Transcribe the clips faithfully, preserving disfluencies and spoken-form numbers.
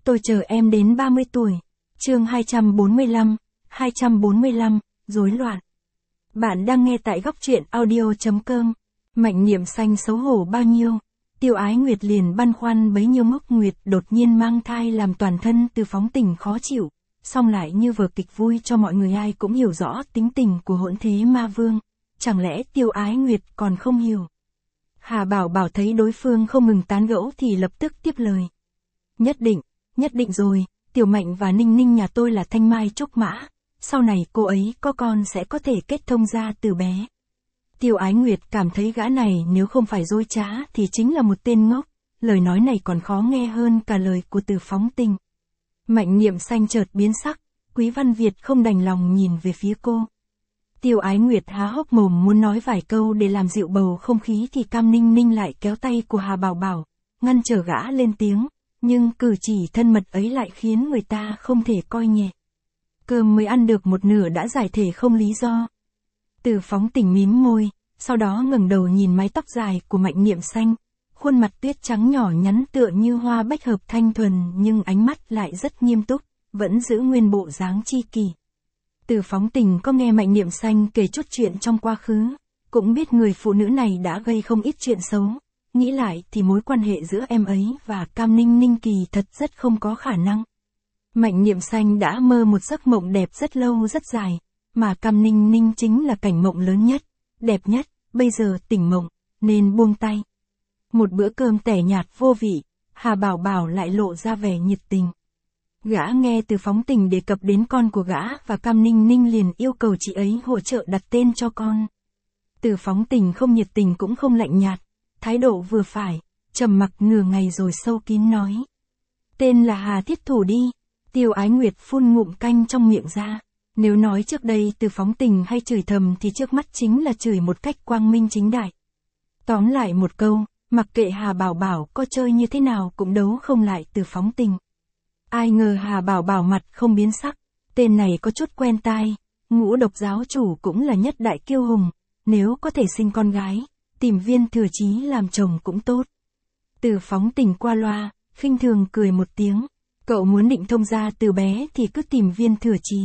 Tôi chờ em đến ba mươi tuổi. Chương hai trăm bốn mươi lăm, hai trăm bốn mươi lăm, rối loạn. Bạn đang nghe tại góc truyện audio.com. Mạnh niệm xanh xấu hổ bao nhiêu. Tiêu Ái Nguyệt liền băn khoăn bấy nhiêu Mốc Nguyệt đột nhiên mang thai làm toàn thân Từ Phóng Tình khó chịu, song lại như vở kịch vui cho mọi người ai cũng hiểu rõ tính tình của hỗn thế ma vương. Chẳng lẽ Tiêu Ái Nguyệt còn không hiểu? Hà Bảo Bảo thấy đối phương không ngừng tán gẫu thì lập tức tiếp lời. Nhất định, nhất định rồi, Tiểu Mạnh và Ninh Ninh nhà tôi là thanh mai trúc mã, sau này cô ấy có con sẽ có thể kết thông ra từ bé. Tiêu Ái Nguyệt cảm thấy gã này nếu không phải dối trá thì chính là một tên ngốc, lời nói này còn khó nghe hơn cả lời của Từ Phóng Tình. Mạnh niệm xanh chợt biến sắc, Quý Văn Việt không đành lòng nhìn về phía cô. Tiêu Ái Nguyệt há hốc mồm muốn nói vài câu để làm dịu bầu không khí thì Cam Ninh Ninh lại kéo tay của Hà Bảo Bảo, ngăn trở gã lên tiếng, nhưng cử chỉ thân mật ấy lại khiến người ta không thể coi nhẹ. Cơm mới ăn được một nửa đã giải thể không lý do. Từ Phóng Tình mím môi, sau đó ngẩng đầu nhìn mái tóc dài của Mạnh niệm xanh, khuôn mặt tuyết trắng nhỏ nhắn tựa như hoa bách hợp thanh thuần nhưng ánh mắt lại rất nghiêm túc, vẫn giữ nguyên bộ dáng chi kỷ. Từ Phóng Tình có nghe Mạnh niệm xanh kể chút chuyện trong quá khứ, cũng biết người phụ nữ này đã gây không ít chuyện xấu, nghĩ lại thì mối quan hệ giữa em ấy và Cam Ninh Ninh kỳ thật rất không có khả năng. Mạnh niệm xanh đã mơ một giấc mộng đẹp rất lâu rất dài, mà Cam Ninh Ninh chính là cảnh mộng lớn nhất, đẹp nhất, bây giờ tỉnh mộng, nên buông tay. Một bữa cơm tẻ nhạt vô vị, Hà Bảo Bảo lại lộ ra vẻ nhiệt tình. Gã nghe Từ Phóng Tình đề cập đến con của gã và Cam Ninh Ninh liền yêu cầu chị ấy hỗ trợ đặt tên cho con. Từ Phóng Tình không nhiệt tình cũng không lạnh nhạt, thái độ vừa phải, trầm mặc nửa ngày rồi sâu kín nói. Tên là Hà Thiết Thủ đi. Tiêu Ái Nguyệt phun ngụm canh trong miệng ra. Nếu nói trước đây Từ Phóng Tình hay chửi thầm thì trước mắt chính là chửi một cách quang minh chính đại. Tóm lại một câu, mặc kệ Hà Bảo Bảo có chơi như thế nào cũng đấu không lại Từ Phóng Tình. Ai ngờ Hà Bảo Bảo mặt không biến sắc, tên này có chút quen tai, Ngũ Độc giáo chủ cũng là nhất đại kiêu hùng, nếu có thể sinh con gái, tìm Viên Thừa Chí làm chồng cũng tốt. Từ Phóng Tình qua loa, khinh thường cười một tiếng, cậu muốn định thông gia từ bé thì cứ tìm Viên Thừa Chí.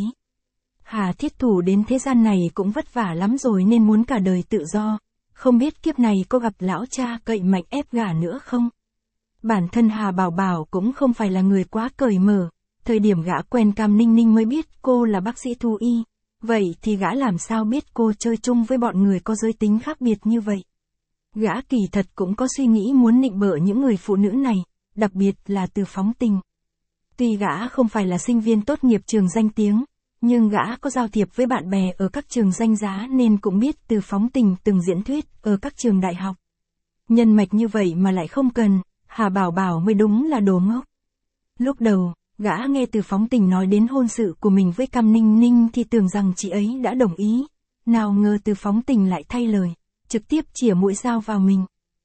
Hà Thiết Thủ đến thế gian này cũng vất vả lắm rồi nên muốn cả đời tự do, không biết kiếp này có gặp lão cha cậy mạnh ép gả nữa không? Bản thân Hà Bảo Bảo cũng không phải là người quá cởi mở, thời điểm gã quen Cam Ninh Ninh mới biết cô là bác sĩ thú y, vậy thì gã làm sao biết cô chơi chung với bọn người có giới tính khác biệt như vậy? Gã kỳ thật cũng có suy nghĩ muốn nịnh bợ những người phụ nữ này, đặc biệt là Từ Phóng Tình. Tuy gã không phải là sinh viên tốt nghiệp trường danh tiếng, nhưng gã có giao thiệp với bạn bè ở các trường danh giá nên cũng biết Từ Phóng Tình từng diễn thuyết ở các trường đại học. Nhân mạch như vậy mà lại không cần, Hà Bảo Bảo mới đúng là đồ ngốc. Lúc đầu, gã nghe Từ Phóng Tình nói đến hôn sự của mình với Cam Ninh Ninh thì tưởng rằng chị ấy đã đồng ý, nào ngờ Từ Phóng Tình lại thay lời, trực tiếp chĩa mũi dao vào mình.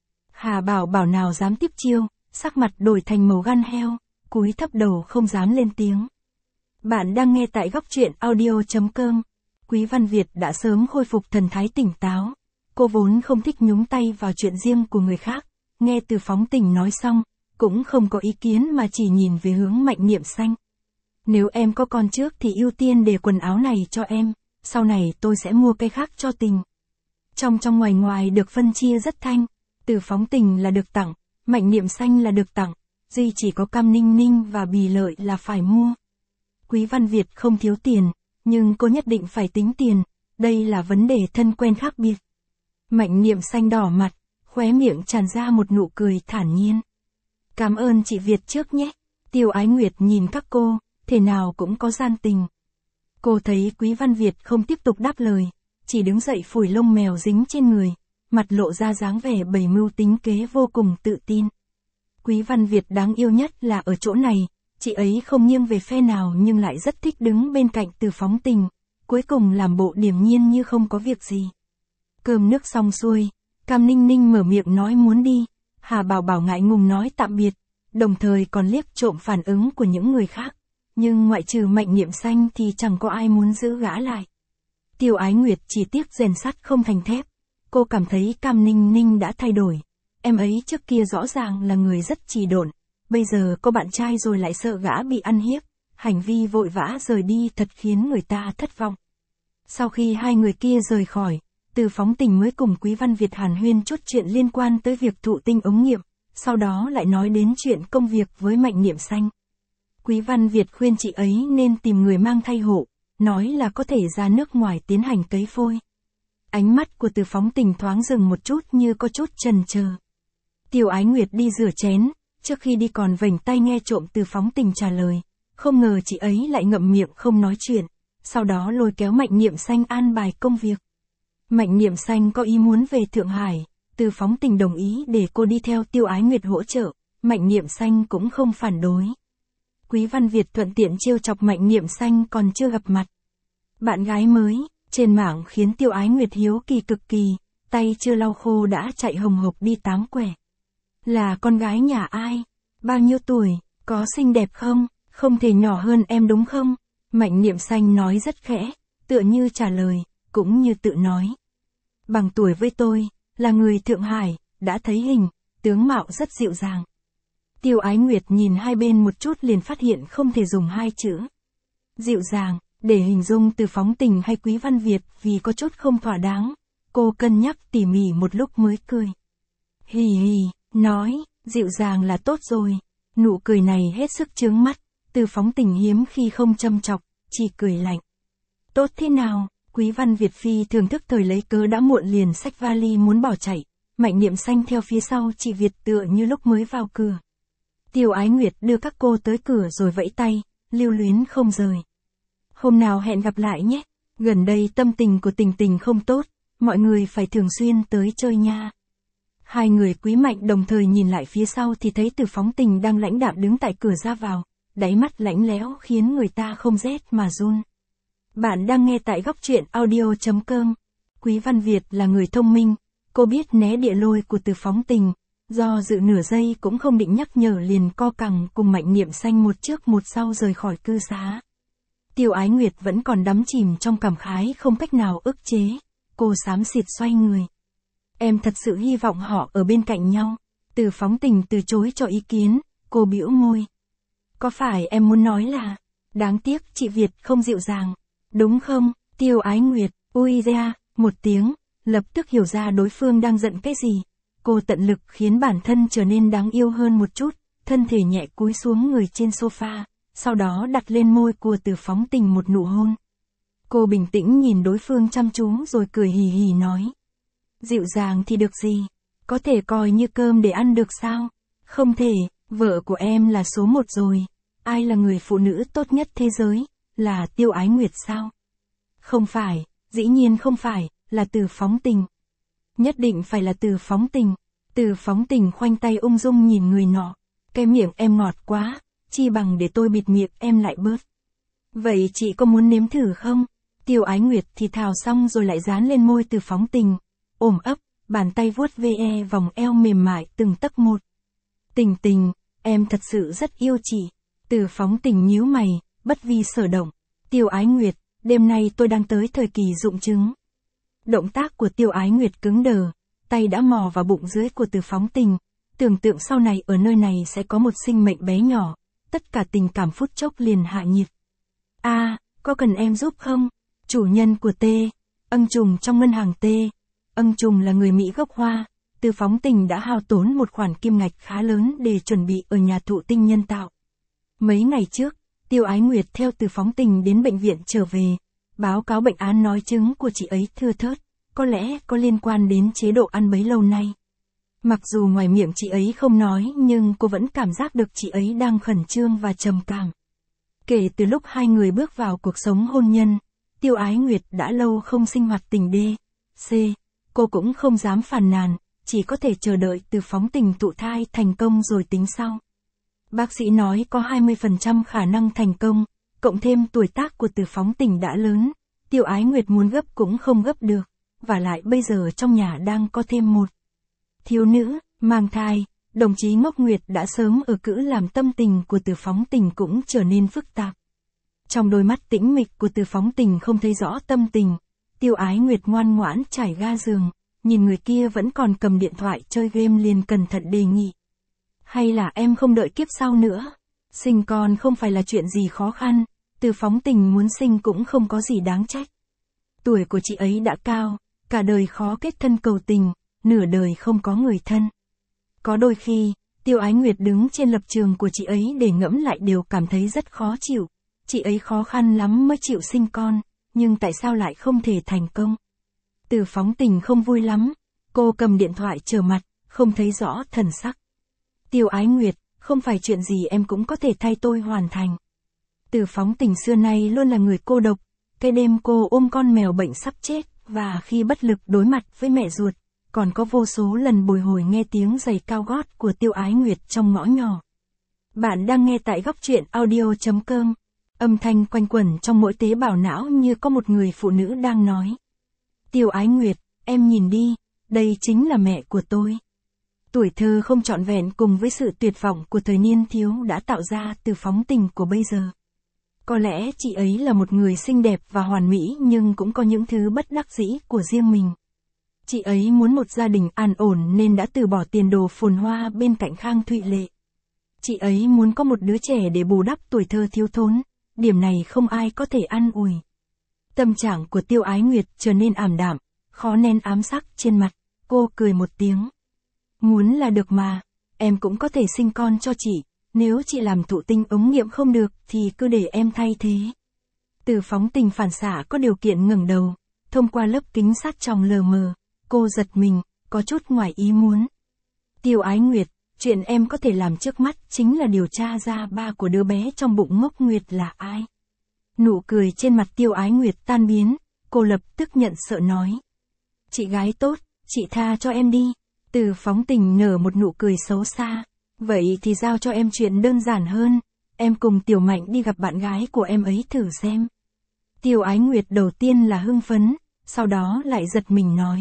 Hà Bảo Bảo nào dám tiếp chiêu, sắc mặt đổi thành màu gan heo, cúi thấp đầu không dám lên tiếng. Bạn đang nghe tại góc truyện audio.com. Quý Văn Việt đã sớm khôi phục thần thái tỉnh táo. Cô vốn không thích nhúng tay vào chuyện riêng của người khác. Nghe Từ Phóng Tình nói xong, cũng không có ý kiến mà chỉ nhìn về hướng Mạnh niệm xanh. Nếu em có con trước thì ưu tiên để quần áo này cho em, sau này tôi sẽ mua cái khác cho Tình. Trong trong ngoài ngoài được phân chia rất thanh. Từ Phóng Tình là được tặng, Mạnh niệm xanh là được tặng, duy chỉ có Cam Ninh Ninh và Bì Lợi là phải mua. Quý Văn Việt không thiếu tiền, nhưng cô nhất định phải tính tiền, đây là vấn đề thân quen khác biệt. Mạnh niệm xanh đỏ mặt, khóe miệng tràn ra một nụ cười thản nhiên. Cảm ơn chị Việt trước nhé. Tiêu Ái Nguyệt nhìn các cô, thể nào cũng có gian tình. Cô thấy Quý Văn Việt không tiếp tục đáp lời, chỉ đứng dậy phủi lông mèo dính trên người, mặt lộ ra dáng vẻ bày mưu tính kế vô cùng tự tin. Quý Văn Việt đáng yêu nhất là ở chỗ này, chị ấy không nghiêng về phe nào nhưng lại rất thích đứng bên cạnh Từ Phóng Tình, cuối cùng làm bộ điềm nhiên như không có việc gì. Cơm nước xong xuôi, Cam Ninh Ninh mở miệng nói muốn đi, Hà Bảo Bảo ngại ngùng nói tạm biệt, đồng thời còn liếc trộm phản ứng của những người khác, nhưng ngoại trừ Mạnh niệm xanh thì chẳng có ai muốn giữ gã lại. Tiêu Ái Nguyệt chỉ tiếc rèn sắt không thành thép, cô cảm thấy Cam Ninh Ninh đã thay đổi, em ấy trước kia rõ ràng là người rất trì độn, bây giờ có bạn trai rồi lại sợ gã bị ăn hiếp, hành vi vội vã rời đi thật khiến người ta thất vọng. Sau khi hai người kia rời khỏi, Từ Phóng Tình mới cùng Quý Văn Việt hàn huyên chút chuyện liên quan tới việc thụ tinh ống nghiệm, sau đó lại nói đến chuyện công việc với Mạnh Niệm Xanh. Quý Văn Việt khuyên chị ấy nên tìm người mang thai hộ, nói là có thể ra nước ngoài tiến hành cấy phôi. Ánh mắt của Từ Phóng Tình thoáng dừng một chút như có chút chần chờ. Tiêu Ái Nguyệt đi rửa chén, trước khi đi còn vểnh tay nghe trộm Từ Phóng Tình trả lời, không ngờ chị ấy lại ngậm miệng không nói chuyện, sau đó lôi kéo Mạnh Niệm Xanh an bài công việc. Mạnh Niệm Xanh có ý muốn về Thượng Hải, Từ Phóng Tình đồng ý để cô đi theo Tiêu Ái Nguyệt hỗ trợ, Mạnh Niệm Xanh cũng không phản đối. Quý Văn Việt thuận tiện trêu chọc Mạnh Niệm Xanh còn chưa gặp mặt. Bạn gái mới, trên mạng khiến Tiêu Ái Nguyệt hiếu kỳ cực kỳ, tay chưa lau khô đã chạy hồng hộc đi tám quẻ. Là con gái nhà ai? Bao nhiêu tuổi? Có xinh đẹp không? Không thể nhỏ hơn em đúng không? Mạnh Niệm Xanh nói rất khẽ, tựa như trả lời, cũng như tự nói. Bằng tuổi với tôi, là người Thượng Hải, đã thấy hình, tướng mạo rất dịu dàng. Tiêu Ái Nguyệt nhìn hai bên một chút liền phát hiện không thể dùng hai chữ dịu dàng để hình dung Từ Phóng Tình hay Quý Văn Việt vì có chút không thỏa đáng. Cô cân nhắc tỉ mỉ một lúc mới cười. Hì hì, nói, dịu dàng là tốt rồi. Nụ cười này hết sức chướng mắt, Từ Phóng Tình hiếm khi không châm chọc, chỉ cười lạnh. Tốt thế nào? Quý Văn Việt phi thường thức thời lấy cớ đã muộn liền xách vali muốn bỏ chạy. Mạnh Niệm Xanh theo phía sau chị Việt tựa như lúc mới vào cửa. Tiêu Ái Nguyệt đưa các cô tới cửa rồi vẫy tay, lưu luyến không rời. Hôm nào hẹn gặp lại nhé, gần đây tâm tình của Tình Tình không tốt, mọi người phải thường xuyên tới chơi nha. Hai người Quý Mạnh đồng thời nhìn lại phía sau thì thấy Từ Phóng Tình đang lãnh đạm đứng tại cửa ra vào, đáy mắt lạnh lẽo khiến người ta không rét mà run. Bạn đang nghe tại góc truyện audio chấm com. Quý Văn Việt là người thông minh, cô biết né địa lôi của Từ Phóng Tình, do dự nửa giây cũng không định nhắc nhở liền co cẳng cùng Mạnh Niệm Xanh một trước một sau rời khỏi cư xá. Tiêu Ái Nguyệt vẫn còn đắm chìm trong cảm khái không cách nào ức chế, cô xám xịt xoay người. Em thật sự hy vọng họ ở bên cạnh nhau. Từ Phóng Tình từ chối cho ý kiến, cô bĩu môi. Có phải em muốn nói là, đáng tiếc chị Việt không dịu dàng, đúng không? Tiêu Ái Nguyệt, ui ra, một tiếng, lập tức hiểu ra đối phương đang giận cái gì. Cô tận lực khiến bản thân trở nên đáng yêu hơn một chút, thân thể nhẹ cúi xuống người trên sofa, sau đó đặt lên môi của Từ Phóng Tình một nụ hôn. Cô bình tĩnh nhìn đối phương chăm chú rồi cười hì hì nói. Dịu dàng thì được gì? Có thể coi như cơm để ăn được sao? Không thể, vợ của em là số một rồi. Ai là người phụ nữ tốt nhất thế giới? Là Tiêu Ái Nguyệt sao? Không phải, dĩ nhiên không phải, là Từ Phóng Tình. Nhất định phải là Từ Phóng Tình. Từ Phóng Tình khoanh tay ung dung nhìn người nọ. Cái miệng em ngọt quá, chi bằng để tôi bịt miệng em lại bớt. Vậy chị có muốn nếm thử không? Tiêu Ái Nguyệt thì thào xong rồi lại dán lên môi Từ Phóng Tình. Ôm ấp, bàn tay vuốt ve vòng eo mềm mại từng tấc một. Tình Tình, em thật sự rất yêu chị. Từ Phóng Tình nhíu mày, bất vi sở động. Tiêu Ái Nguyệt, đêm nay tôi đang tới thời kỳ rụng trứng. Động tác của Tiêu Ái Nguyệt cứng đờ, tay đã mò vào bụng dưới của Từ Phóng Tình, tưởng tượng sau này ở nơi này sẽ có một sinh mệnh bé nhỏ, tất cả tình cảm phút chốc liền hạ nhiệt. A, à, có cần em giúp không? Chủ nhân của T, Ân Trùng trong ngân hàng T, Ân Trùng là người Mỹ gốc Hoa, Từ Phóng Tình đã hao tốn một khoản kim ngạch khá lớn để chuẩn bị ở nhà thụ tinh nhân tạo. Mấy ngày trước, Tiêu Ái Nguyệt theo Từ Phóng Tình đến bệnh viện trở về, báo cáo bệnh án nói trứng của chị ấy thưa thớt, có lẽ có liên quan đến chế độ ăn bấy lâu nay. Mặc dù ngoài miệng chị ấy không nói nhưng cô vẫn cảm giác được chị ấy đang khẩn trương và trầm cảm. Kể từ lúc hai người bước vào cuộc sống hôn nhân, Tiêu Ái Nguyệt đã lâu không sinh hoạt tình D, C, cô cũng không dám phàn nàn, chỉ có thể chờ đợi Từ Phóng Tình thụ thai thành công rồi tính sau. Bác sĩ nói có hai mươi phần trăm khả năng thành công, cộng thêm tuổi tác của Từ Phóng Tình đã lớn, Tiêu Ái Nguyệt muốn gấp cũng không gấp được, và lại bây giờ trong nhà đang có thêm một thiếu nữ, mang thai. Đồng chí Ngốc Nguyệt đã sớm ở cữ làm tâm tình của Từ Phóng Tình cũng trở nên phức tạp. Trong đôi mắt tĩnh mịch của Từ Phóng Tình không thấy rõ tâm tình, Tiêu Ái Nguyệt ngoan ngoãn trải ga giường, nhìn người kia vẫn còn cầm điện thoại chơi game liền cẩn thận đề nghị. Hay là em không đợi kiếp sau nữa? Sinh con không phải là chuyện gì khó khăn, Từ phóng tình muốn sinh cũng không có gì đáng trách. Tuổi của chị ấy đã cao, cả đời khó kết thân cầu tình, nửa đời không có người thân. Có đôi khi, Tiêu Ái Nguyệt đứng trên lập trường của chị ấy để ngẫm lại đều cảm thấy rất khó chịu. Chị ấy khó khăn lắm mới chịu sinh con, nhưng tại sao lại không thể thành công? Từ phóng tình không vui lắm, cô cầm điện thoại trở mặt, không thấy rõ thần sắc. Tiêu Ái Nguyệt, không phải chuyện gì em cũng có thể thay tôi hoàn thành. Từ phóng tình xưa nay luôn là người cô độc, cái đêm cô ôm con mèo bệnh sắp chết, và khi bất lực đối mặt với mẹ ruột, còn có vô số lần bồi hồi nghe tiếng giày cao gót của Tiêu Ái Nguyệt trong ngõ nhỏ. Bạn đang nghe tại góc truyện audio chấm com. Âm thanh quanh quẩn trong mỗi tế bào não như có một người phụ nữ đang nói. Tiêu Ái Nguyệt, em nhìn đi, đây chính là mẹ của tôi. Tuổi thơ không trọn vẹn cùng với sự tuyệt vọng của thời niên thiếu đã tạo ra Từ phóng tình của bây giờ. Có lẽ chị ấy là một người xinh đẹp và hoàn mỹ nhưng cũng có những thứ bất đắc dĩ của riêng mình. Chị ấy muốn một gia đình an ổn nên đã từ bỏ tiền đồ phồn hoa bên cạnh Khang Thụy Lệ. Chị ấy muốn có một đứa trẻ để bù đắp tuổi thơ thiếu thốn, điểm này không ai có thể an ủi. Tâm trạng của Tiêu Ái Nguyệt trở nên ảm đạm, khó nén ám sắc trên mặt, cô cười một tiếng. Muốn là được mà, em cũng có thể sinh con cho chị, nếu chị làm thụ tinh ống nghiệm không được thì cứ để em thay thế. Từ phóng tình phản xạ có điều kiện ngẩng đầu, thông qua lớp kính sát tròng lờ mờ, cô giật mình, có chút ngoài ý muốn. Tiêu Ái Nguyệt, chuyện em có thể làm trước mắt chính là điều tra ra ba của đứa bé trong bụng Ngốc Nguyệt là ai. Nụ cười trên mặt Tiêu Ái Nguyệt tan biến, cô lập tức nhận sợ nói. Chị gái tốt, chị tha cho em đi. Từ phóng tình nở một nụ cười xấu xa. Vậy thì giao cho em chuyện đơn giản hơn, em cùng Tiểu Mạnh đi gặp bạn gái của em ấy thử xem. Tiêu Ái Nguyệt đầu tiên là hưng phấn, sau đó lại giật mình nói.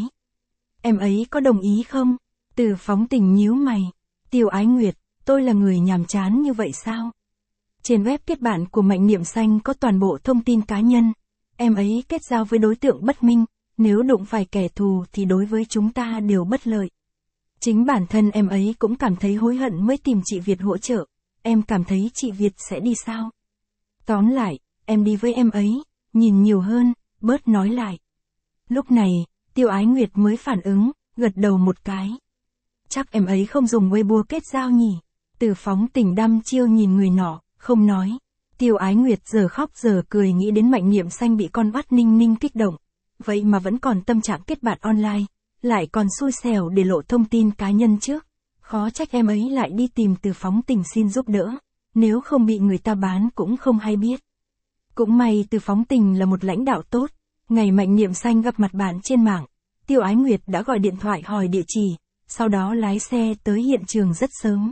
Em ấy có đồng ý không? Từ phóng tình nhíu mày. Tiêu Ái Nguyệt, tôi là người nhàm chán như vậy sao? Trên web kết bạn của Mạnh Niệm Xanh có toàn bộ thông tin cá nhân. Em ấy kết giao với đối tượng bất minh, nếu đụng phải kẻ thù thì đối với chúng ta đều bất lợi. Chính bản thân em ấy cũng cảm thấy hối hận mới tìm chị Việt hỗ trợ. Em cảm thấy chị Việt sẽ đi sao? Tóm lại, em đi với em ấy, nhìn nhiều hơn, bớt nói lại. Lúc này, Tiêu Ái Nguyệt mới phản ứng, gật đầu một cái. Chắc em ấy không dùng Weibo kết giao nhỉ? Từ phóng tình đăm chiêu nhìn người nọ, không nói. Tiêu Ái Nguyệt giờ khóc giờ cười nghĩ đến Mạnh Niệm Xanh bị con bắt ninh ninh kích động. Vậy mà vẫn còn tâm trạng kết bạn online, lại còn xui xẻo để lộ thông tin cá nhân trước. Khó trách em ấy lại đi tìm Từ phóng tình xin giúp đỡ. Nếu không bị người ta bán cũng không hay biết. Cũng may Từ phóng tình là một lãnh đạo tốt. Ngày Mạnh Niệm Xanh gặp mặt bạn trên mạng, Tiêu Ái Nguyệt đã gọi điện thoại hỏi địa chỉ, sau đó lái xe tới hiện trường rất sớm.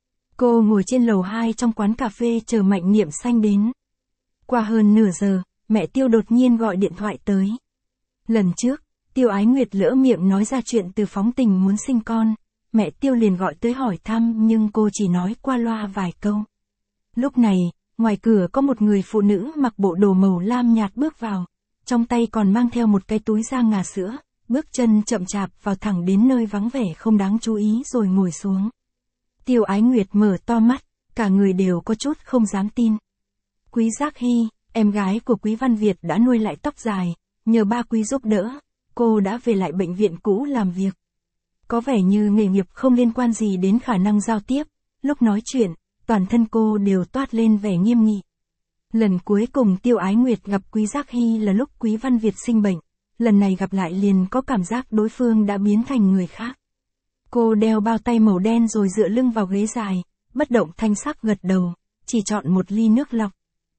Cô ngồi trên lầu hai trong quán cà phê chờ Mạnh Niệm Xanh đến. Qua hơn nửa giờ, mẹ Tiêu đột nhiên gọi điện thoại tới. Lần trước, Tiêu Ái Nguyệt lỡ miệng nói ra chuyện Từ phóng tình muốn sinh con, mẹ Tiêu liền gọi tới hỏi thăm nhưng cô chỉ nói qua loa vài câu. Lúc này, ngoài cửa có một người phụ nữ mặc bộ đồ màu lam nhạt bước vào, trong tay còn mang theo một cái túi da ngà sữa, bước chân chậm chạp vào thẳng đến nơi vắng vẻ không đáng chú ý rồi ngồi xuống. Tiêu Ái Nguyệt mở to mắt, cả người đều có chút không dám tin. Quý Giác Hy, em gái của Quý Văn Việt đã nuôi lại tóc dài, nhờ ba Quý giúp đỡ, cô đã về lại bệnh viện cũ làm việc. Có vẻ như nghề nghiệp không liên quan gì đến khả năng giao tiếp, lúc nói chuyện, toàn thân cô đều toát lên vẻ nghiêm nghị. Lần cuối cùng Tiêu Ái Nguyệt gặp Quý Giác Hy là lúc Quý Văn Việt sinh bệnh, lần này gặp lại liền có cảm giác đối phương đã biến thành người khác. Cô đeo bao tay màu đen rồi dựa lưng vào ghế dài, bất động thanh sắc gật đầu, chỉ chọn một ly nước lọc.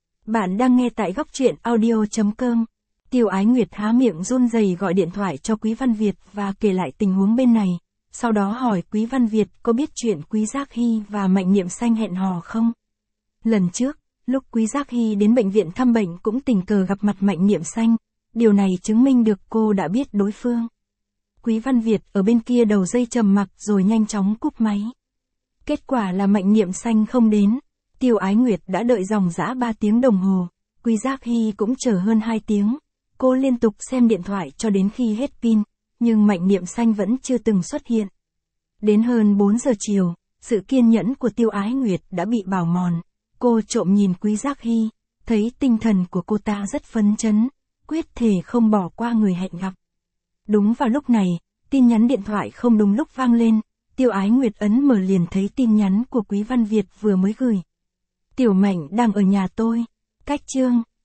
Bạn đang nghe tại góc truyện audio chấm com. Tiêu Ái Nguyệt há miệng run rẩy gọi điện thoại cho Quý Văn Việt và kể lại tình huống bên này, sau đó hỏi Quý Văn Việt có biết chuyện Quý Giác Hy và Mạnh Niệm Xanh hẹn hò không. Lần trước, lúc Quý Giác Hy đến bệnh viện thăm bệnh cũng tình cờ gặp mặt Mạnh Niệm Xanh, điều này chứng minh được cô đã biết đối phương. Quý Văn Việt ở bên kia đầu dây trầm mặc rồi nhanh chóng cúp máy. Kết quả là Mạnh Niệm Xanh không đến, Tiêu Ái Nguyệt đã đợi dòng dã ba tiếng đồng hồ, Quý Giác Hy cũng chờ hơn hai tiếng. Cô liên tục xem điện thoại cho đến khi hết pin, nhưng Mạnh Niệm Xanh vẫn chưa từng xuất hiện. Đến hơn bốn giờ chiều, sự kiên nhẫn của Tiêu Ái Nguyệt đã bị bào mòn. Cô trộm nhìn Quý Giác Hy, thấy tinh thần của cô ta rất phấn chấn, quyết thề không bỏ qua người hẹn gặp. Đúng vào lúc này, tin nhắn điện thoại không đúng lúc vang lên, Tiêu Ái Nguyệt ấn mở liền thấy tin nhắn của Quý Văn Việt vừa mới gửi. Tiểu Mạnh đang ở nhà tôi, cách Trương.